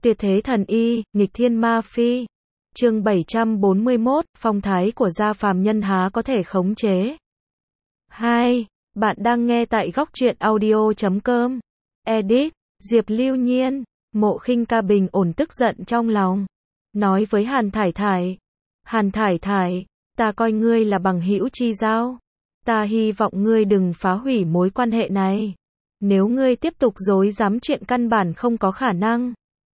Tuyệt thế thần y, nghịch thiên ma phi. Chương 741, phong thái của gia phàm nhân há có thể khống chế. 2. Bạn đang nghe tại góc truyện audio.com. Edit, Diệp Lưu Nhiên. Mộ Khinh Ca bình ổn tức giận trong lòng. Nói với Hàn Thải Thải. Hàn Thải Thải, ta coi ngươi là bằng hữu chi giao. Ta hy vọng ngươi đừng phá hủy mối quan hệ này. Nếu ngươi tiếp tục dối dám chuyện căn bản không có khả năng.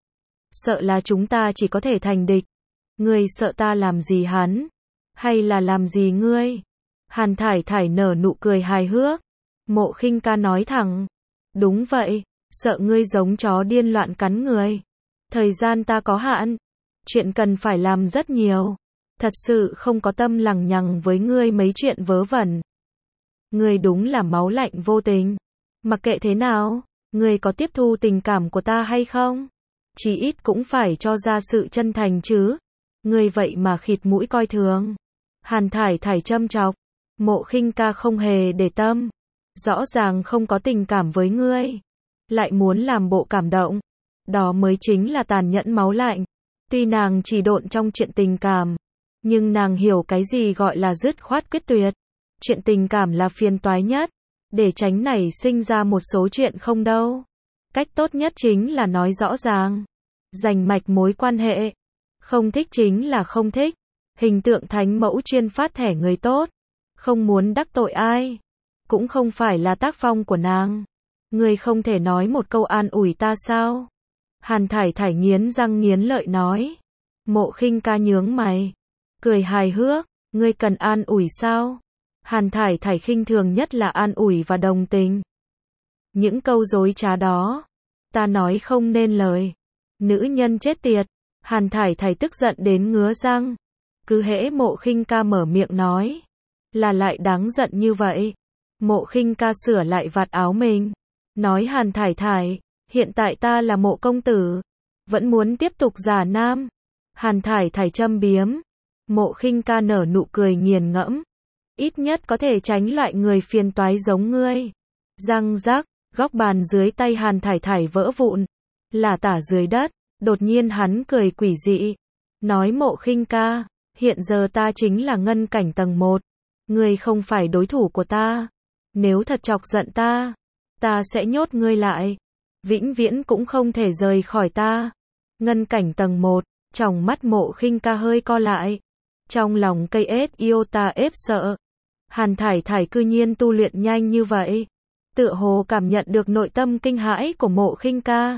Sợ là chúng ta chỉ có thể thành địch. Ngươi sợ ta làm gì hắn? Hay là làm gì ngươi? Hàn Thải Thải nở nụ cười hài hước. Mộ Khinh Ca nói thẳng. Đúng vậy, sợ ngươi giống chó điên loạn cắn người. Thời gian ta có hạn. Chuyện cần phải làm rất nhiều. Thật sự không có tâm lằng nhằng với ngươi mấy chuyện vớ vẩn. Ngươi đúng là máu lạnh vô tình. Mặc kệ thế nào, ngươi có tiếp thu tình cảm của ta hay không? Chí ít cũng phải cho ra sự chân thành chứ. Ngươi vậy mà khịt mũi coi thường. Hàn Thải Thải châm chọc. Mộ Khinh Ca không hề để tâm. Rõ ràng không có tình cảm với ngươi. Lại muốn làm bộ cảm động. Đó mới chính là tàn nhẫn máu lạnh. Tuy nàng chỉ độn trong chuyện tình cảm. Nhưng nàng hiểu cái gì gọi là dứt khoát quyết tuyệt. Chuyện tình cảm là phiền toái nhất. Để tránh nảy sinh ra một số chuyện không đâu. Cách tốt nhất chính là nói rõ ràng. Rành mạch mối quan hệ. Không thích chính là không thích. Hình tượng thánh mẫu chuyên phát thẻ người tốt. Không muốn đắc tội ai. Cũng không phải là tác phong của nàng. Ngươi không thể nói một câu an ủi ta sao? Hàn Thải Thải nghiến răng nghiến lợi nói. Mộ Khinh Ca nhướng mày. Cười hài hước. Ngươi cần an ủi sao? Hàn Thải Thải khinh thường nhất là an ủi và đồng tình. Những câu dối trá đó. Ta nói không nên lời. Nữ nhân chết tiệt. Hàn Thải Thải tức giận đến ngứa răng. Cứ hễ Mộ Khinh Ca mở miệng nói. Là lại đáng giận như vậy. Mộ Khinh Ca sửa lại vạt áo mình. Nói Hàn Thải Thải. Hiện tại ta là Mộ công tử. Vẫn muốn tiếp tục giả nam. Hàn Thải Thải châm biếm. Mộ Khinh Ca nở nụ cười nghiền ngẫm. Ít nhất có thể tránh loại người phiền toái giống ngươi. Răng rắc, góc bàn dưới tay Hàn Thải Thải vỡ vụn. Lả tả dưới đất. Đột nhiên hắn cười quỷ dị. Nói Mộ Khinh Ca. Hiện giờ ta chính là ngân cảnh tầng 1. Ngươi không phải đối thủ của ta. Nếu thật chọc giận ta. Ta sẽ nhốt ngươi lại. Vĩnh viễn cũng không thể rời khỏi ta. Ngân cảnh tầng 1. Tròng mắt Mộ Khinh Ca hơi co lại. Trong lòng cây ết yêu ta ép sợ. Hàn Thải Thải cư nhiên tu luyện nhanh như vậy. Tựa hồ cảm nhận được nội tâm kinh hãi của Mộ Khinh Ca.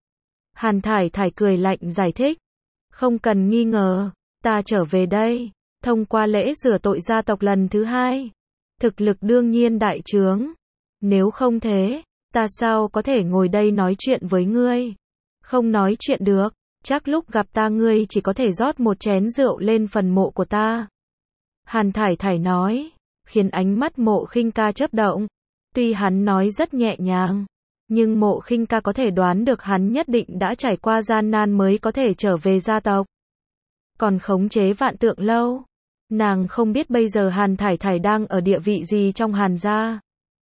Hàn Thải Thải cười lạnh giải thích. Không cần nghi ngờ. Ta trở về đây. Thông qua lễ rửa tội gia tộc lần thứ 2. Thực lực đương nhiên đại trướng. Nếu không thế, ta sao có thể ngồi đây nói chuyện với ngươi? Không nói chuyện được. Chắc lúc gặp ta ngươi chỉ có thể rót một chén rượu lên phần mộ của ta. Hàn Thải Thải nói. Khiến ánh mắt Mộ Khinh Ca chớp động. Tuy hắn nói rất nhẹ nhàng. Nhưng Mộ Khinh Ca có thể đoán được hắn nhất định đã trải qua gian nan mới có thể trở về gia tộc. Còn khống chế Vạn Tượng Lâu. Nàng không biết bây giờ Hàn Thải Thải đang ở địa vị gì trong Hàn gia.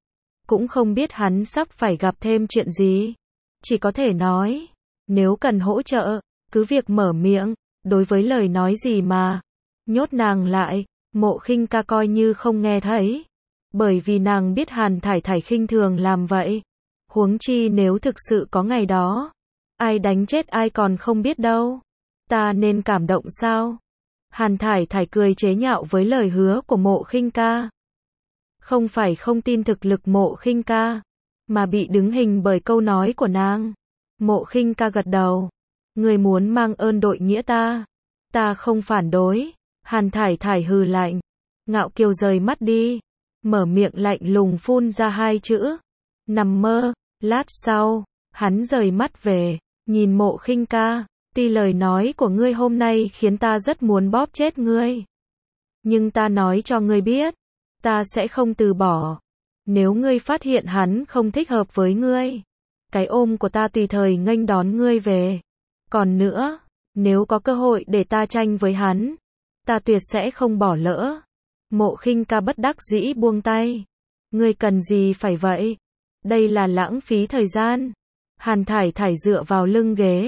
Cũng không biết hắn sắp phải gặp thêm chuyện gì. Chỉ có thể nói. Nếu cần hỗ trợ, cứ việc mở miệng. Đối với lời nói gì mà nhốt nàng lại, Mộ Khinh Ca coi như không nghe thấy. Bởi vì nàng biết Hàn Thải Thải khinh thường làm vậy. Huống chi nếu thực sự có ngày đó. Ai đánh chết ai còn không biết đâu. Ta nên cảm động sao? Hàn Thải Thải cười chế nhạo với lời hứa của Mộ Khinh Ca. Không phải không tin thực lực Mộ Khinh Ca. Mà bị đứng hình bởi câu nói của nàng. Mộ Khinh Ca gật đầu. Người muốn mang ơn đội nghĩa ta. Ta không phản đối. Hàn Thải Thải hừ lạnh. Ngạo kiều rời mắt đi. Mở miệng lạnh lùng phun ra 2 chữ. Nằm mơ. Lát sau, hắn rời mắt về. Nhìn Mộ Khinh Ca. Tuy lời nói của ngươi hôm nay khiến ta rất muốn bóp chết ngươi. Nhưng ta nói cho ngươi biết. Ta sẽ không từ bỏ. Nếu ngươi phát hiện hắn không thích hợp với ngươi. Cái ôm của ta tùy thời nghênh đón ngươi về. Còn nữa, nếu có cơ hội để ta tranh với hắn. Ta tuyệt sẽ không bỏ lỡ. Mộ Khinh Ca bất đắc dĩ buông tay. Ngươi cần gì phải vậy? Đây là lãng phí thời gian. Hàn Thải Thải dựa vào lưng ghế.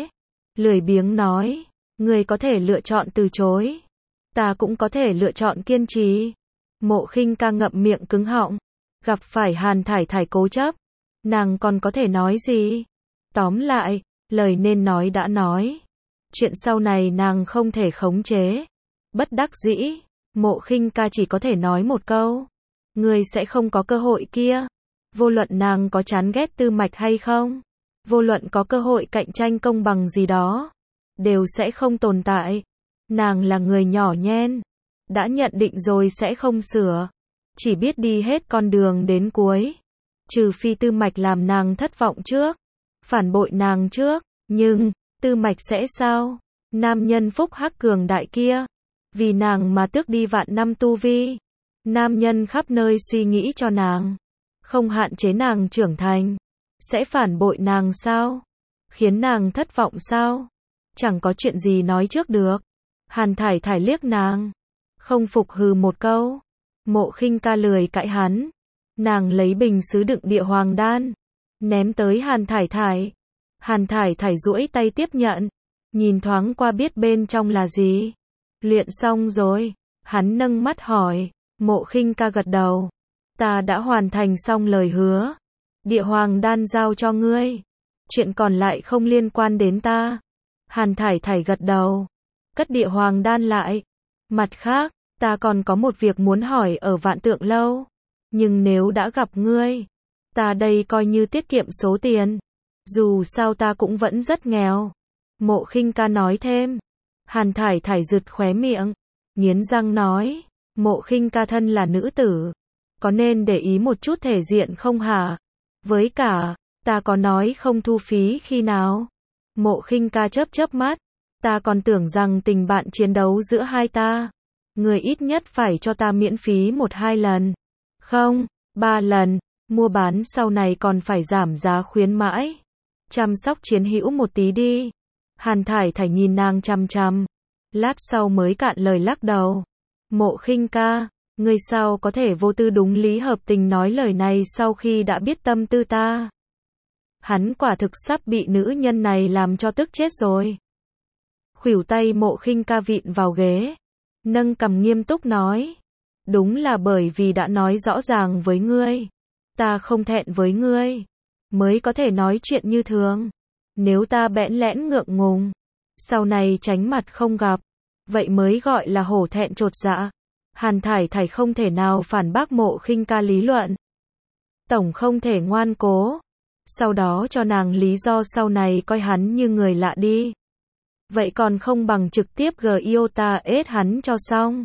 lười biếng nói, ngươi có thể lựa chọn từ chối. Ta cũng có thể lựa chọn kiên trì. Mộ Khinh Ca ngậm miệng cứng họng. Gặp phải Hàn Thải Thải cố chấp, nàng còn có thể nói gì? Tóm lại, lời nên nói đã nói. Chuyện sau này nàng không thể khống chế. Bất đắc dĩ, Mộ Khinh Ca chỉ có thể nói một câu. Ngươi sẽ không có cơ hội kia. Vô luận nàng có chán ghét Tư Mạch hay không, vô luận có cơ hội cạnh tranh công bằng gì đó, đều sẽ không tồn tại. Nàng là người nhỏ nhen, đã nhận định rồi sẽ không sửa, chỉ biết đi hết con đường đến cuối. Trừ phi Tư Mạch làm nàng thất vọng trước, phản bội nàng trước, nhưng Tư Mạch sẽ sao? Nam nhân phúc hắc cường đại kia, vì nàng mà tước đi vạn năm tu vi. Nam nhân khắp nơi suy nghĩ cho nàng, không hạn chế nàng trưởng thành, sẽ phản bội nàng sao? Khiến nàng thất vọng sao? Chẳng có chuyện gì nói trước được. Hàn Thải Thải liếc nàng, không phục hừ một câu. Mộ Khinh Ca lười cãi hắn. Nàng lấy bình sứ đựng địa hoàng đan, ném tới Hàn Thải Thải. Hàn Thải Thải duỗi tay tiếp nhận, nhìn thoáng qua biết bên trong là gì. Luyện xong rồi, hắn nâng mắt hỏi. Mộ Khinh Ca gật đầu. Ta đã hoàn thành xong lời hứa. Địa hoàng đan giao cho ngươi. Chuyện còn lại không liên quan đến ta. Hàn Thải Thải gật đầu. Cất địa hoàng đan lại. Mặt khác, ta còn có một việc muốn hỏi ở Vạn Tượng Lâu. Nhưng nếu đã gặp ngươi, ta đây coi như tiết kiệm số tiền. Dù sao ta cũng vẫn rất nghèo. Mộ Khinh Ca nói thêm. Hàn Thải Thải rụt khóe miệng, nghiến răng nói. Mộ Khinh Ca thân là nữ tử, có nên để ý một chút thể diện không hả? Với cả, ta có nói không thu phí khi nào? Mộ Khinh Ca chớp chớp mắt. Ta còn tưởng rằng tình bạn chiến đấu giữa hai ta, người ít nhất phải cho ta miễn phí 1-2 lần. Không, 3 lần, mua bán sau này còn phải giảm giá khuyến mãi. Chăm sóc chiến hữu một tí đi. Hàn Thải Thải nhìn nàng chằm chằm, lát sau mới cạn lời lắc đầu. Mộ Khinh Ca, ngươi sao có thể vô tư đúng lý hợp tình nói lời này sau khi đã biết tâm tư ta? Hắn quả thực sắp bị nữ nhân này làm cho tức chết rồi. Khuỷu tay Mộ Khinh Ca vịn vào ghế, nâng cằm nghiêm túc nói. Đúng là bởi vì đã nói rõ ràng với ngươi, ta không thẹn với ngươi, mới có thể nói chuyện như thường. Nếu ta bẽn lẽn ngượng ngùng, sau này tránh mặt không gặp, vậy mới gọi là hổ thẹn chột dạ. Hàn Thải Thải không thể nào phản bác Mộ Khinh Ca lý luận. Tổng không thể ngoan cố, sau đó cho nàng lý do sau này coi hắn như người lạ đi. Vậy còn không bằng trực tiếp giota ết hắn cho xong.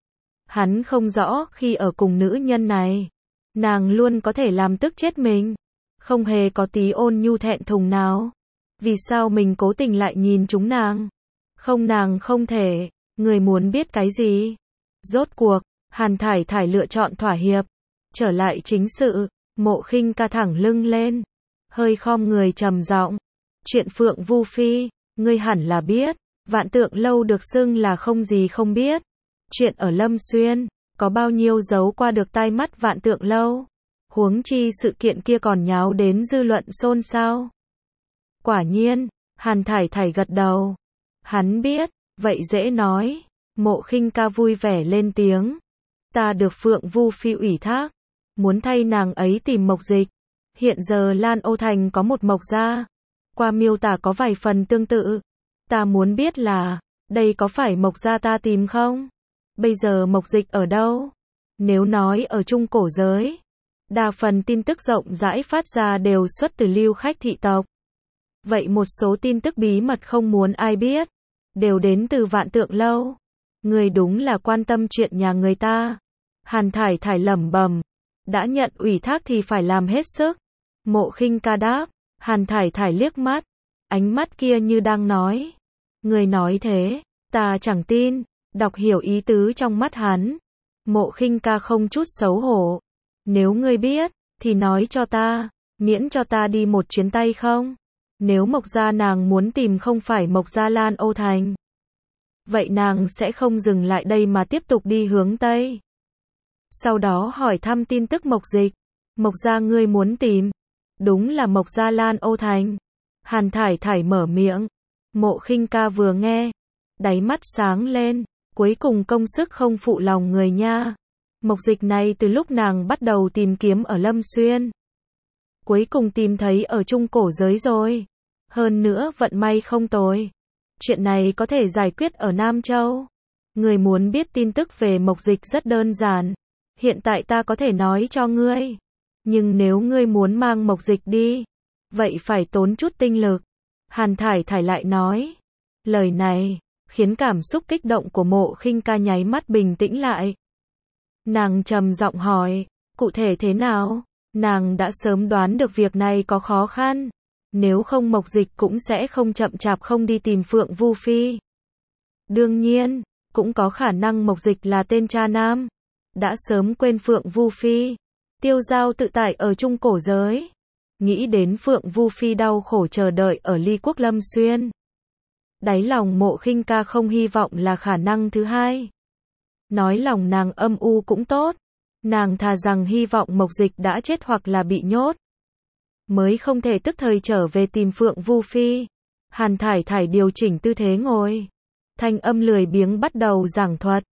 Hắn không rõ khi ở cùng nữ nhân này, nàng luôn có thể làm tức chết mình, không hề có tí ôn nhu thẹn thùng nào. Vì sao mình cố tình lại nhìn chúng nàng? Không, nàng không thể. Người muốn biết cái gì? Rốt cuộc, Hàn Thải Thải lựa chọn thỏa hiệp. Trở lại chính sự, Mộ Khinh Ca thẳng lưng lên, hơi khom người trầm giọng. Chuyện Phượng Vu Phi, ngươi hẳn là biết. Vạn Tượng Lâu được xưng là không gì không biết. Chuyện ở Lâm Xuyên, có bao nhiêu giấu qua được tai mắt Vạn Tượng Lâu. Huống chi sự kiện kia còn nháo đến dư luận xôn xao. Quả nhiên, Hàn Thải Thải gật đầu. Hắn biết, vậy dễ nói. Mộ Khinh Ca vui vẻ lên tiếng. Ta được Phượng Vu Phi ủy thác, muốn thay nàng ấy tìm mộc dịch. Hiện giờ Lan Ô Thành có một mộc gia, qua miêu tả có vài phần tương tự. Ta muốn biết là, đây có phải mộc gia ta tìm không? Bây giờ mộc dịch ở đâu? Nếu nói ở Trung Cổ giới, đa phần tin tức rộng rãi phát ra đều xuất từ lưu khách thị tộc. Vậy một số tin tức bí mật không muốn ai biết, đều đến từ Vạn Tượng Lâu. Người đúng là quan tâm chuyện nhà người ta. Hàn Thải Thải lẩm bẩm, đã nhận ủy thác thì phải làm hết sức. Mộ Khinh Ca đáp. Hàn Thải Thải liếc mắt, ánh mắt kia như đang nói, người nói thế, ta chẳng tin. Đọc hiểu ý tứ trong mắt hắn, Mộ Khinh Ca không chút xấu hổ. Nếu ngươi biết, thì nói cho ta, miễn cho ta đi một chuyến tay không? Nếu mộc gia nàng muốn tìm không phải mộc gia Lan Ô Thành, vậy nàng sẽ không dừng lại đây mà tiếp tục đi hướng Tây. Sau đó hỏi thăm tin tức mộc dịch. Mộc gia ngươi muốn tìm, đúng là mộc gia Lan Ô Thành. Hàn Thải Thải mở miệng, Mộ Khinh Ca vừa nghe, đáy mắt sáng lên, cuối cùng công sức không phụ lòng người nha. Mộc dịch này từ lúc nàng bắt đầu tìm kiếm ở Lâm Xuyên, cuối cùng tìm thấy ở Trung Cổ Giới rồi. Hơn nữa vận may không tồi. Chuyện này có thể giải quyết ở Nam Châu. Người muốn biết tin tức về Mộc Dịch rất đơn giản. Hiện tại ta có thể nói cho ngươi. Nhưng nếu ngươi muốn mang Mộc Dịch đi, vậy phải tốn chút tinh lực. Hàn Thải Thải lại nói. Lời này khiến cảm xúc kích động của Mộ Khinh Ca nháy mắt bình tĩnh lại. Nàng trầm giọng hỏi, cụ thể thế nào? Nàng đã sớm đoán được việc này có khó khăn. Nếu không Mộc Dịch cũng sẽ không chậm chạp không đi tìm Phượng Vu Phi. Đương nhiên, cũng có khả năng Mộc Dịch là tên cha nam. Đã sớm quên Phượng Vu Phi. Tiêu Giao tự tại ở Trung Cổ Giới. Nghĩ đến Phượng Vu Phi đau khổ chờ đợi ở Ly Quốc Lâm Xuyên. Đáy lòng Mộ Khinh Ca không hy vọng là khả năng thứ hai. Nói lòng nàng âm u cũng tốt. Nàng thà rằng hy vọng Mộc Dịch đã chết hoặc là bị nhốt, mới không thể tức thời trở về tìm Phượng Vu Phi. Hàn Thải Thải điều chỉnh tư thế ngồi. Thanh âm lười biếng bắt đầu giảng thuật.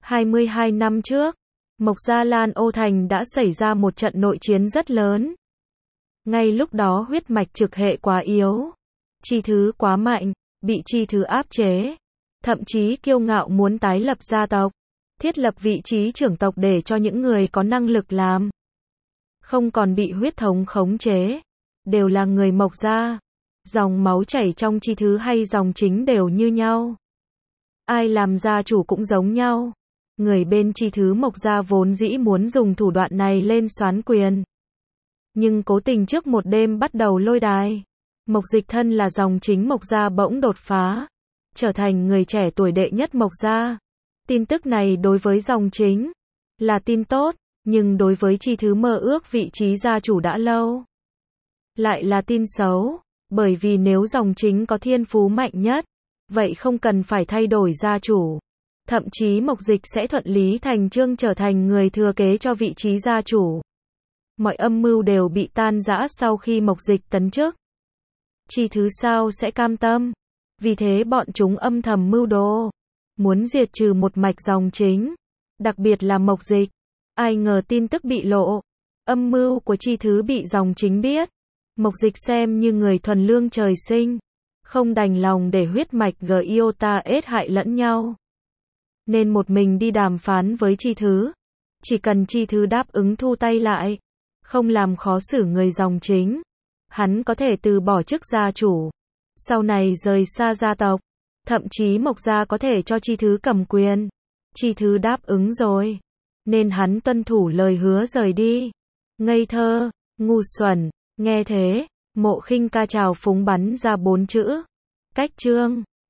22 năm trước, Mộc Gia Lan Ô Thành đã xảy ra một trận nội chiến rất lớn. Ngay lúc đó huyết mạch trực hệ quá yếu. Chi Thứ quá mạnh, bị Chi Thứ áp chế. Thậm chí kiêu ngạo muốn tái lập gia tộc. Thiết lập vị trí trưởng tộc để cho những người có năng lực làm. Không còn bị huyết thống khống chế. Đều là người Mộc Gia. Dòng máu chảy trong Chi Thứ hay dòng chính đều như nhau. Ai làm gia chủ cũng giống nhau. Người bên Chi Thứ Mộc Gia vốn dĩ muốn dùng thủ đoạn này lên soán quyền. Nhưng cố tình trước một đêm bắt đầu lôi đài. Mộc Dịch thân là dòng chính Mộc Gia bỗng đột phá. Trở thành người trẻ tuổi đệ nhất Mộc Gia. Tin tức này đối với dòng chính là tin tốt. Nhưng đối với Chi Thứ mơ ước vị trí gia chủ đã lâu, lại là tin xấu. Bởi vì nếu dòng chính có thiên phú mạnh nhất, vậy không cần phải thay đổi gia chủ. Thậm chí Mộc Dịch sẽ thuận lý thành chương trở thành người thừa kế cho vị trí gia chủ. Mọi âm mưu đều bị tan rã sau khi Mộc Dịch tấn chức. Chi Thứ sao sẽ cam tâm? Vì thế bọn chúng âm thầm mưu đồ, muốn diệt trừ một mạch dòng chính, đặc biệt là Mộc Dịch. Ai ngờ tin tức bị lộ, âm mưu của Chi Thứ bị dòng chính biết. Mộc Dịch xem như người thuần lương trời sinh, không đành lòng để huyết mạch iota ết hại lẫn nhau, nên một mình đi đàm phán với Chi Thứ. Chỉ cần Chi Thứ đáp ứng thu tay lại, không làm khó xử người dòng chính, hắn có thể từ bỏ chức gia chủ, sau này rời xa gia tộc. Thậm chí Mộc Gia có thể cho Chi Thứ cầm quyền. Chi Thứ đáp ứng rồi, nên hắn tuân thủ lời hứa rời đi. Ngây thơ, ngu xuẩn. Nghe thế, Mộ Khinh Ca trào phúng bắn ra 4 chữ. Cách chương.